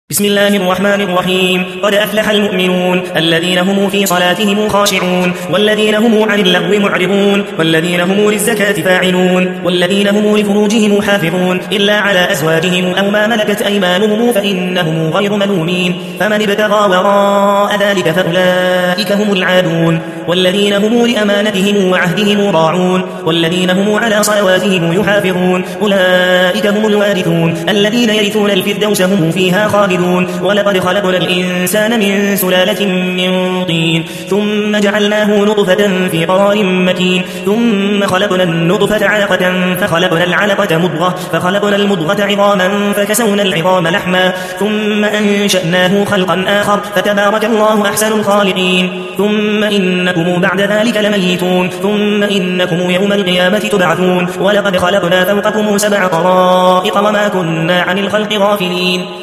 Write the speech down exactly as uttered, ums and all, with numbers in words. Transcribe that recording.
بسم الله الرحمن الرحيم. قد أفلح المؤمنون الذين هم في صلاتهم خاشعون والذين هم عن اللغو معرضون والذين هم للزكاة فاعلون والذين هم لفروجهم حافظون إلا على أزواجهم أو ما ملكت أيمانهم فإنهم غير ملومين، فمن ابتغى وراء ذلك فأولئك هم العادون. والذين هم لأمانتهم وعهدهم راعون والذين هم على صلواتهم يحافظون أولئك هم الوارثون الذين يرثون الفردوس هم فيها خالدون. ولقد خلقنا الإنسان من سلالة من طين ثم جعلناه نطفة في قرار مكين ثم خلقنا النطفة علقة فخلقنا العلقة مضغة فخلقنا المضغة عظاما فكسونا العظام لحما ثم أنشأناه خلقا آخر فتبارك الله أحسن الخالقين. ثم إنكم بعد ذلك لميتون ثم إنكم يوم القيامة تبعثون. ولقد خلقنا فوقكم سبع طرائق وما كنا عن الخلق غافلين.